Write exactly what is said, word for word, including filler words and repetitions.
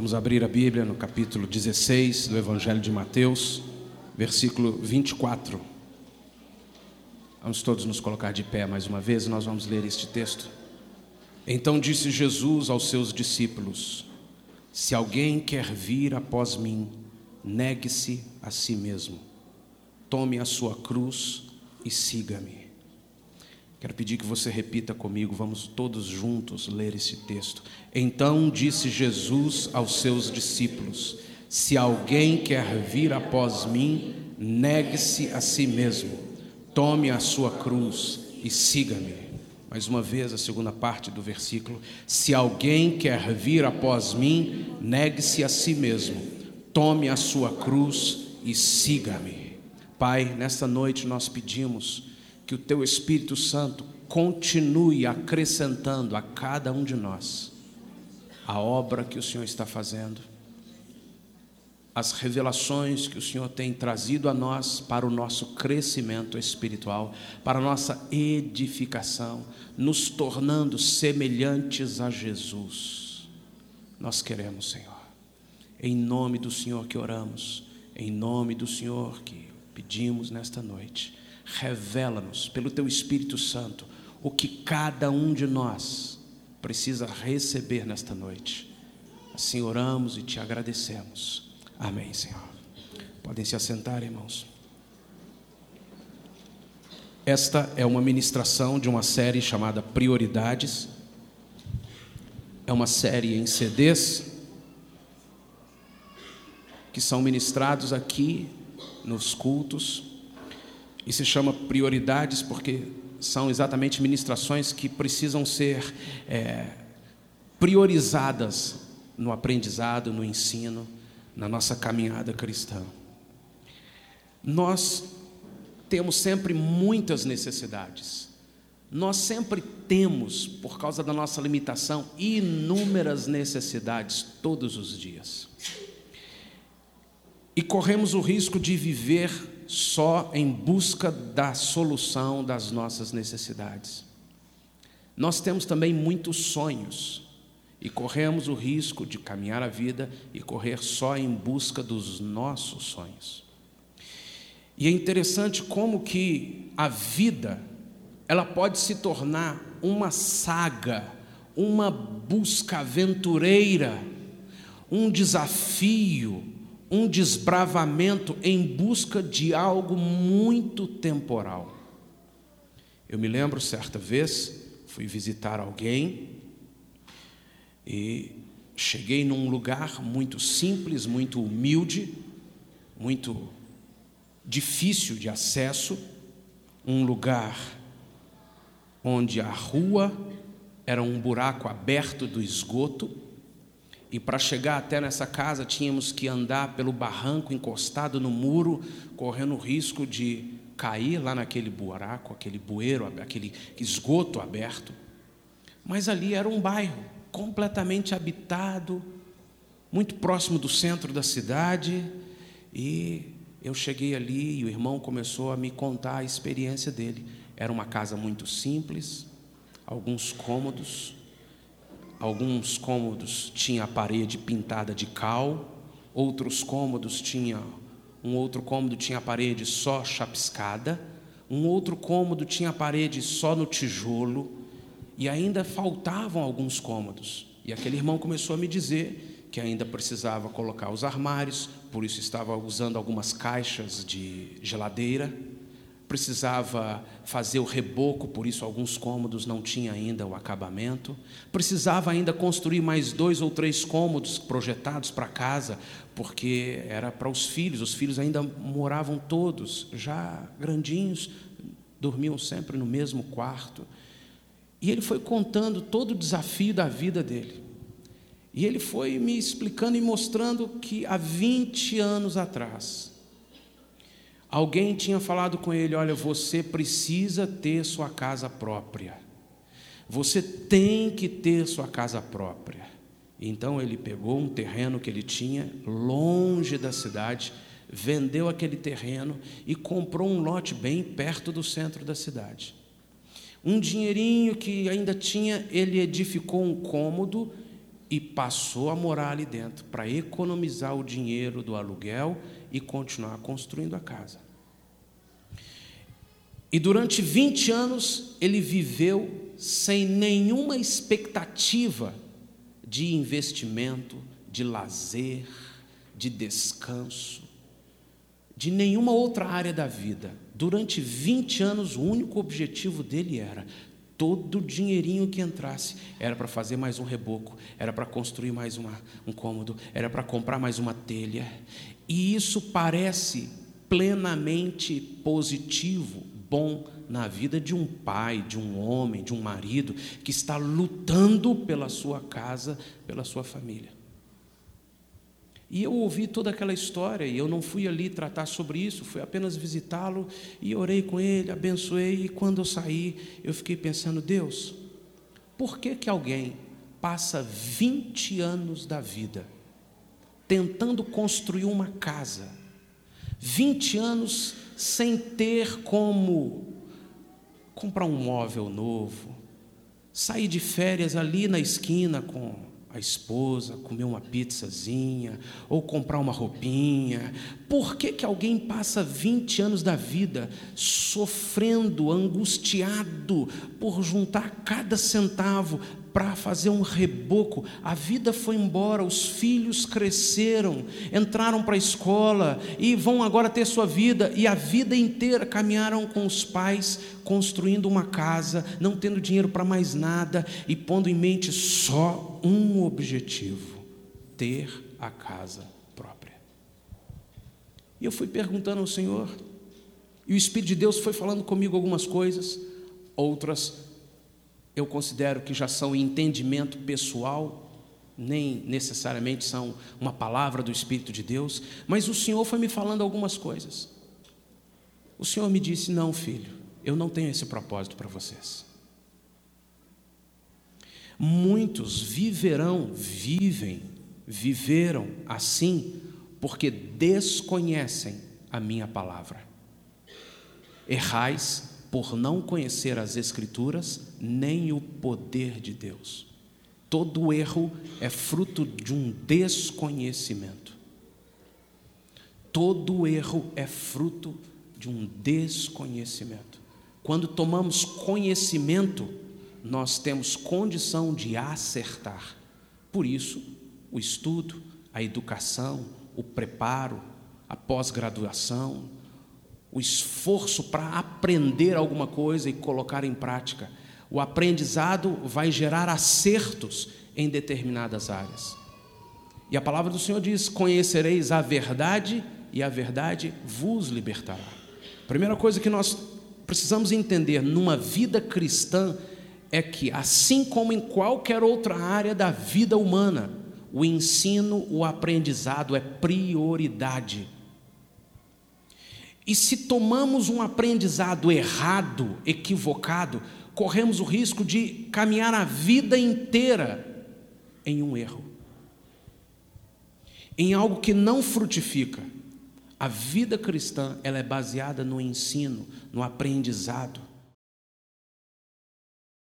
Vamos abrir a Bíblia no capítulo dezesseis do Evangelho de Mateus, versículo vinte e quatro. Vamos todos nos colocar de pé mais uma vez e nós vamos ler este texto. Então disse Jesus aos seus discípulos: se alguém quer vir após mim, negue-se a si mesmo, tome a sua cruz e siga-me. Quero pedir que você repita comigo, vamos todos juntos ler esse texto. Então disse Jesus aos seus discípulos: se alguém quer vir após mim, negue-se a si mesmo, tome a sua cruz e siga-me. Mais uma vez a segunda parte do versículo: se alguém quer vir após mim, negue-se a si mesmo, tome a sua cruz e siga-me. Pai, nesta noite nós pedimos que o Teu Espírito Santo continue acrescentando a cada um de nós a obra que o Senhor está fazendo, as revelações que o Senhor tem trazido a nós para o nosso crescimento espiritual, para a nossa edificação, nos tornando semelhantes a Jesus. Nós queremos, Senhor, em nome do Senhor que oramos, em nome do Senhor que pedimos nesta noite. Revela-nos pelo Teu Espírito Santo o que cada um de nós precisa receber nesta noite. Assim oramos e Te agradecemos. Amém, Senhor. Podem se assentar, irmãos. Esta é uma ministração de uma série chamada Prioridades. É uma série em C Ds que são ministrados aqui nos cultos. E se chama Prioridades porque são exatamente ministrações que precisam ser é, priorizadas no aprendizado, no ensino, na nossa caminhada cristã. Nós temos sempre muitas necessidades. Nós sempre temos, por causa da nossa limitação, inúmeras necessidades todos os dias. E corremos o risco de viver só em busca da solução das nossas necessidades. Nós temos também muitos sonhos e corremos o risco de caminhar a vida e correr só em busca dos nossos sonhos. E é interessante como que a vida, ela pode se tornar uma saga, uma busca aventureira, um desafio, um desbravamento em busca de algo muito temporal. Eu me lembro, certa vez, fui visitar alguém e cheguei num lugar muito simples, muito humilde, muito difícil de acesso, um lugar onde a rua era um buraco aberto do esgoto. E para chegar até nessa casa tínhamos que andar pelo barranco encostado no muro, correndo o risco de cair lá naquele buraco, aquele bueiro, aquele esgoto aberto. Mas ali era um bairro completamente habitado, muito próximo do centro da cidade. E eu cheguei ali e o irmão começou a me contar a experiência dele. Era uma casa muito simples, alguns cômodos. Alguns cômodos tinha a parede pintada de cal, outros cômodos tinha, um outro cômodo tinha a parede só chapiscada, um outro cômodo tinha a parede só no tijolo, e ainda faltavam alguns cômodos. E aquele irmão começou a me dizer que ainda precisava colocar os armários, por isso estava usando algumas caixas de geladeira, precisava fazer o reboco, por isso alguns cômodos não tinha ainda o acabamento, precisava ainda construir mais dois ou três cômodos projetados para casa, porque era para os filhos, os filhos ainda moravam todos, já grandinhos, dormiam sempre no mesmo quarto. E ele foi contando todo o desafio da vida dele, e ele foi me explicando e mostrando que há vinte anos atrás, alguém tinha falado com ele: olha, você precisa ter sua casa própria. Você tem que ter sua casa própria. Então ele pegou um terreno que ele tinha longe da cidade, vendeu aquele terreno e comprou um lote bem perto do centro da cidade. Um dinheirinho que ainda tinha, ele edificou um cômodo e passou a morar ali dentro para economizar o dinheiro do aluguel e continuar construindo a casa. E durante vinte anos ele viveu sem nenhuma expectativa de investimento, de lazer, de descanso, de nenhuma outra área da vida. Durante vinte anos, o único objetivo dele era: todo o dinheirinho que entrasse era para fazer mais um reboco, era para construir mais uma, um cômodo, era para comprar mais uma telha. E isso parece plenamente positivo, bom na vida de um pai, de um homem, de um marido que está lutando pela sua casa, pela sua família. E eu ouvi toda aquela história, e eu não fui ali tratar sobre isso, fui apenas visitá-lo, e orei com ele, abençoei, e quando eu saí, eu fiquei pensando: Deus, por que que alguém passa vinte anos da vida tentando construir uma casa, vinte anos sem ter como comprar um móvel novo, sair de férias ali na esquina com a esposa, comer uma pizzazinha, ou comprar uma roupinha? Por que que alguém passa vinte anos da vida sofrendo, angustiado por juntar cada centavo para fazer um reboco? A vida foi embora, os filhos cresceram, entraram para a escola e vão agora ter sua vida, e a vida inteira caminharam com os pais, construindo uma casa, não tendo dinheiro para mais nada e pondo em mente só um objetivo: ter a casa própria. E eu fui perguntando ao Senhor, e o Espírito de Deus foi falando comigo algumas coisas, outras eu considero que já são entendimento pessoal, nem necessariamente são uma palavra do Espírito de Deus, mas o Senhor foi me falando algumas coisas. O Senhor me disse: não, filho, eu não tenho esse propósito para vocês. Muitos viverão, vivem, viveram assim, porque desconhecem a minha palavra. Errais por não conhecer as Escrituras, nem o poder de Deus. Todo erro é fruto de um desconhecimento. Todo erro é fruto de um desconhecimento. Quando tomamos conhecimento, nós temos condição de acertar. Por isso, o estudo, a educação, o preparo, a pós-graduação, o esforço para aprender alguma coisa e colocar em prática. O aprendizado vai gerar acertos em determinadas áreas. E a palavra do Senhor diz: conhecereis a verdade e a verdade vos libertará. A primeira coisa que nós precisamos entender numa vida cristã é que, assim como em qualquer outra área da vida humana, o ensino, o aprendizado é prioridade. E se tomamos um aprendizado errado, equivocado, corremos o risco de caminhar a vida inteira em um erro, em algo que não frutifica. A vida cristã, ela é baseada no ensino, no aprendizado.